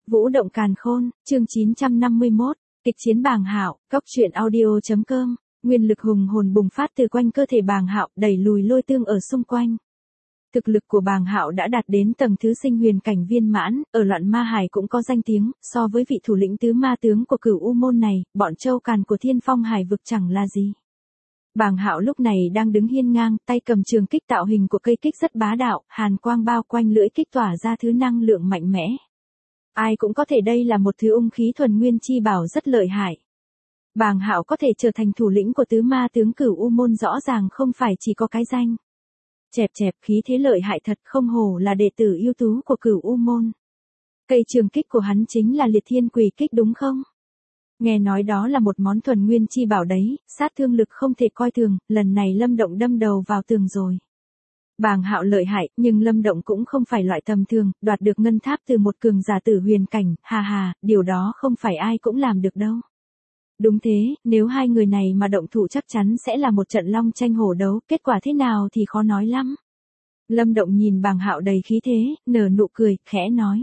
Vũ động càn khôn, chương 951, kịch chiến Bàng Hạo, Cóc truyện audio.com, nguyên lực hùng hồn bùng phát từ quanh cơ thể Bàng Hạo, đẩy lùi lôi tương ở xung quanh. Thực lực của Bàng Hạo đã đạt đến tầng thứ sinh huyền cảnh viên mãn, ở Loạn Ma Hải cũng có danh tiếng, so với vị thủ lĩnh tứ ma tướng của Cửu U môn này, bọn châu càn của Thiên Phong Hải vực chẳng là gì. Bàng Hạo lúc này đang đứng hiên ngang, tay cầm trường kích tạo hình của cây kích rất bá đạo, hàn quang bao quanh lưỡi kích tỏa ra thứ năng lượng mạnh mẽ. Ai cũng có thể đây là một thứ ung khí thuần nguyên chi bảo rất lợi hại. Bàng Hạo có thể trở thành thủ lĩnh của tứ ma tướng Cửu U môn rõ ràng không phải chỉ có cái danh. Chẹp chẹp, khí thế lợi hại thật, không hổ là đệ tử ưu tú của Cửu U môn. Cây trường kích của hắn chính là Liệt Thiên Quỷ kích đúng không? Nghe nói đó là một món thuần nguyên chi bảo đấy, sát thương lực không thể coi thường, lần này Lâm Động đâm đầu vào tường rồi. Bàng Hạo lợi hại, nhưng Lâm Động cũng không phải loại tầm thường, đoạt được ngân tháp từ một cường giả tử huyền cảnh, hà, điều đó không phải ai cũng làm được đâu. Đúng thế, nếu hai người này mà động thủ chắc chắn sẽ là một trận long tranh hổ đấu, kết quả thế nào thì khó nói lắm. Lâm Động nhìn Bàng Hạo đầy khí thế, nở nụ cười, khẽ nói.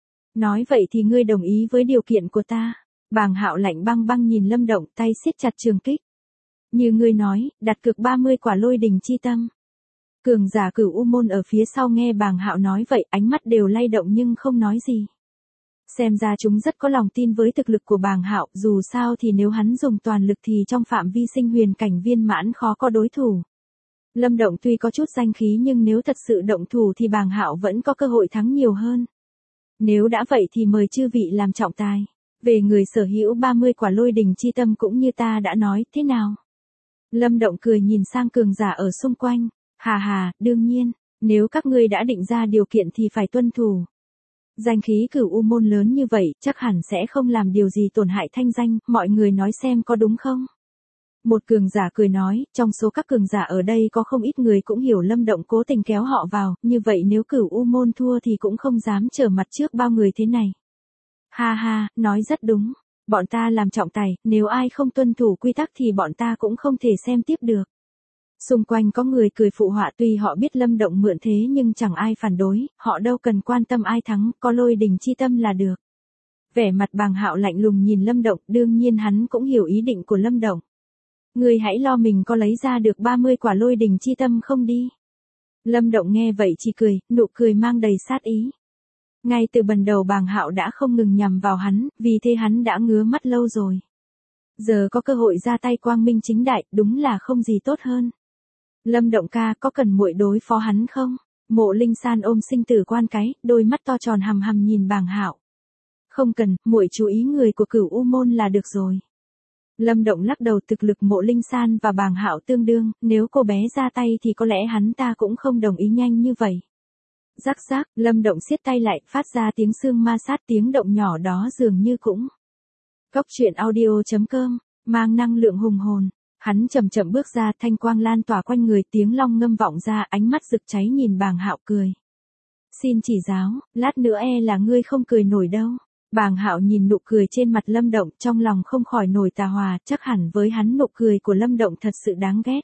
Nói vậy thì ngươi đồng ý với điều kiện của ta. Bàng Hạo lạnh băng băng nhìn Lâm Động, tay siết chặt trường kích. Như ngươi nói, đặt cược 30 quả lôi đình chi tâm. Cường giả Cửu U môn ở phía sau nghe Bàng Hạo nói vậy, ánh mắt đều lay động nhưng không nói gì. Xem ra chúng rất có lòng tin với thực lực của Bàng Hạo, dù sao thì nếu hắn dùng toàn lực thì trong phạm vi sinh huyền cảnh viên mãn khó có đối thủ. Lâm Động tuy có chút danh khí nhưng nếu thật sự động thủ thì Bàng Hạo vẫn có cơ hội thắng nhiều hơn. Nếu đã vậy thì mời chư vị làm trọng tài. Về người sở hữu 30 quả lôi đình chi tâm cũng như ta đã nói, thế nào? Lâm Động cười nhìn sang cường giả ở xung quanh. Hà, đương nhiên, nếu các ngươi đã định ra điều kiện thì phải tuân thủ. Danh khí Cửu U môn lớn như vậy, chắc hẳn sẽ không làm điều gì tổn hại thanh danh, mọi người nói xem có đúng không? Một cường giả cười nói, trong số các cường giả ở đây có không ít người cũng hiểu Lâm Động cố tình kéo họ vào, như vậy nếu Cửu U môn thua thì cũng không dám trở mặt trước bao người thế này. Ha, nói rất đúng, bọn ta làm trọng tài, nếu ai không tuân thủ quy tắc thì bọn ta cũng không thể xem tiếp được. Xung quanh có người cười phụ họa, tuy họ biết Lâm Động mượn thế nhưng chẳng ai phản đối, họ đâu cần quan tâm ai thắng, có lôi đình chi tâm là được. Vẻ mặt Bàng Hạo lạnh lùng nhìn Lâm Động, đương nhiên hắn cũng hiểu ý định của Lâm Động. Ngươi hãy lo mình có lấy ra được 30 quả lôi đình chi tâm không đi. Lâm Động nghe vậy chỉ cười, nụ cười mang đầy sát ý. Ngay từ ban đầu Bàng Hạo đã không ngừng nhằm vào hắn, vì thế hắn đã ngứa mắt lâu rồi. Giờ có cơ hội ra tay quang minh chính đại, đúng là không gì tốt hơn. Lâm Động ca, có cần muội đối phó hắn không? Mộ Linh San ôm sinh tử quan cái, đôi mắt to tròn hằm hằm nhìn Bàng Hạo. Không cần, muội chú ý người của Cửu U môn là được rồi. Lâm Động lắc đầu, thực lực Mộ Linh San và Bàng Hạo tương đương, nếu cô bé ra tay thì có lẽ hắn ta cũng không đồng ý nhanh như vậy. Rắc rắc, Lâm Động siết tay lại, phát ra tiếng xương ma sát, tiếng động nhỏ đó dường như cũng. Cóc truyện audio.com, mang năng lượng hùng hồn. Hắn chậm chậm bước ra, thanh quang lan tỏa quanh người, tiếng long ngâm vọng ra, ánh mắt rực cháy nhìn Bàng Hạo cười. Xin chỉ giáo, lát nữa là ngươi không cười nổi đâu. Bàng Hạo nhìn nụ cười trên mặt Lâm Động, trong lòng không khỏi nổi tà hòa, chắc hẳn với hắn nụ cười của Lâm Động thật sự đáng ghét.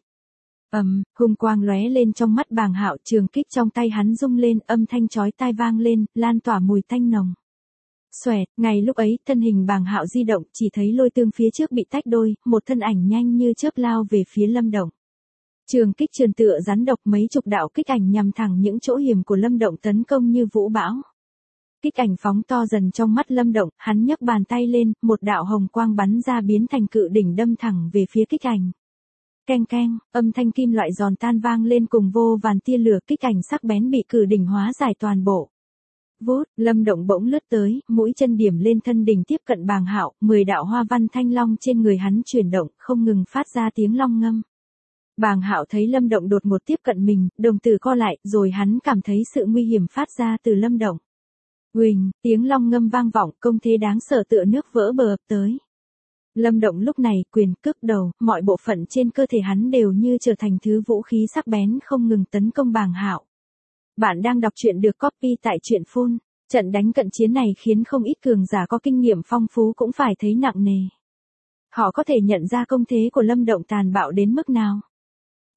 Hung quang lóe lên trong mắt Bàng Hạo, trường kích trong tay hắn rung lên, âm thanh chói tai vang lên, lan tỏa mùi tanh nồng. Xoẹt, ngay lúc ấy, thân hình Bàng Hạo di động, chỉ thấy lôi tương phía trước bị tách đôi, một thân ảnh nhanh như chớp lao về phía Lâm Động. Trường kích trườn tựa rắn độc, mấy chục đạo kích ảnh nhằm thẳng những chỗ hiểm của Lâm Động tấn công như vũ bão. Kích ảnh phóng to dần trong mắt Lâm Động, hắn nhấc bàn tay lên, một đạo hồng quang bắn ra biến thành cự đỉnh đâm thẳng về phía kích ảnh. Keng, âm thanh kim loại giòn tan vang lên cùng vô vàn tia lửa, kích ảnh sắc bén bị cự đỉnh hóa giải toàn bộ. Vút, Lâm Động bỗng lướt tới, mũi chân điểm lên thân đỉnh tiếp cận Bàng Hạo, 10 đạo hoa văn thanh long trên người hắn chuyển động, không ngừng phát ra tiếng long ngâm. Bàng Hạo thấy Lâm Động đột ngột tiếp cận mình, đồng tử co lại, rồi hắn cảm thấy sự nguy hiểm phát ra từ Lâm Động. Huỳnh, tiếng long ngâm vang vọng, công thế đáng sợ tựa nước vỡ bờ ập tới. Lâm Động lúc này, quyền, cước, đầu, mọi bộ phận trên cơ thể hắn đều như trở thành thứ vũ khí sắc bén không ngừng tấn công Bàng Hạo. Bạn đang đọc truyện được copy tại truyện phun. Trận đánh cận chiến này khiến không ít cường giả có kinh nghiệm phong phú cũng phải thấy nặng nề. Họ có thể nhận ra công thế của Lâm Động tàn bạo đến mức nào.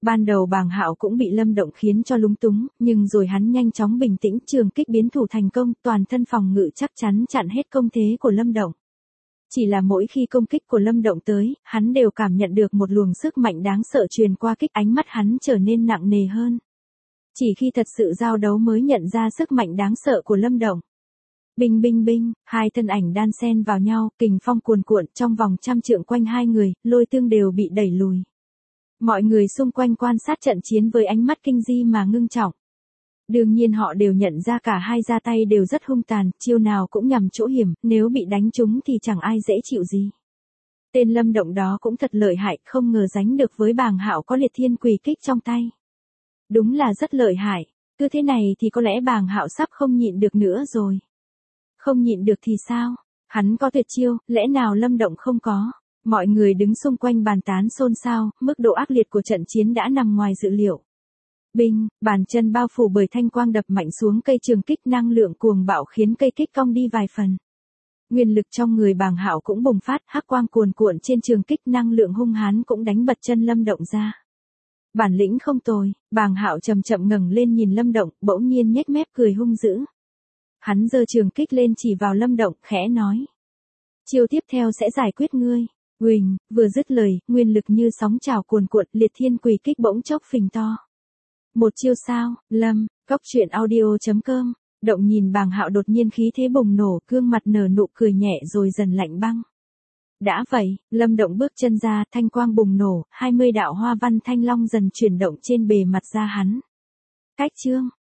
Ban đầu Bàng Hạo cũng bị Lâm Động khiến cho lúng túng, nhưng rồi hắn nhanh chóng bình tĩnh, trường kích biến thủ thành công, toàn thân phòng ngự chắc chắn chặn hết công thế của Lâm Động. Chỉ là mỗi khi công kích của Lâm Động tới, hắn đều cảm nhận được một luồng sức mạnh đáng sợ truyền qua kích, ánh mắt hắn trở nên nặng nề hơn. Chỉ khi thật sự giao đấu mới nhận ra sức mạnh đáng sợ của Lâm Động. Binh binh binh, hai thân ảnh đan xen vào nhau, kình phong cuồn cuộn, trong vòng 100 trượng quanh hai người, Lôi Tương đều bị đẩy lùi. Mọi người xung quanh quan sát trận chiến với ánh mắt kinh di mà ngưng trọng. Đương nhiên họ đều nhận ra cả hai ra tay đều rất hung tàn, chiêu nào cũng nhằm chỗ hiểm, nếu bị đánh trúng thì chẳng ai dễ chịu gì. Tên Lâm Động đó cũng thật lợi hại, không ngờ đánh được với Bàng Hạo có liệt thiên quỳ kích trong tay. Đúng là rất lợi hại, cứ thế này thì có lẽ Bàng Hạo sắp không nhịn được nữa rồi. Không nhịn được thì sao? Hắn có tuyệt chiêu, lẽ nào Lâm Động không có? Mọi người đứng xung quanh bàn tán xôn xao, mức độ ác liệt của trận chiến đã nằm ngoài dự liệu. Binh, bàn chân bao phủ bởi thanh quang đập mạnh xuống cây trường kích, năng lượng cuồng bạo khiến cây kích cong đi vài phần. Nguyên lực trong người Bàng Hạo cũng bùng phát, hắc quang cuồn cuộn trên trường kích, năng lượng hung hãn cũng đánh bật chân Lâm Động ra. Bản lĩnh không tồi, Bàng Hạo chậm chậm ngẩng lên nhìn Lâm Động, bỗng nhiên nhếch mép cười hung dữ. Hắn giơ trường kích lên chỉ vào Lâm Động, khẽ nói: chiêu tiếp theo sẽ giải quyết ngươi. Huỳnh, vừa dứt lời, nguyên lực như sóng trào cuồn cuộn, liệt thiên quỳ kích bỗng chốc phình to. Một chiêu sao? Lâm, Góc.audio.com. Động nhìn Bàng Hạo đột nhiên khí thế bùng nổ, gương mặt nở nụ cười nhẹ rồi dần lạnh băng. Đã vậy, Lâm Động bước chân ra, thanh quang bùng nổ, 20 đạo hoa văn thanh long dần chuyển động trên bề mặt da hắn. Cách chương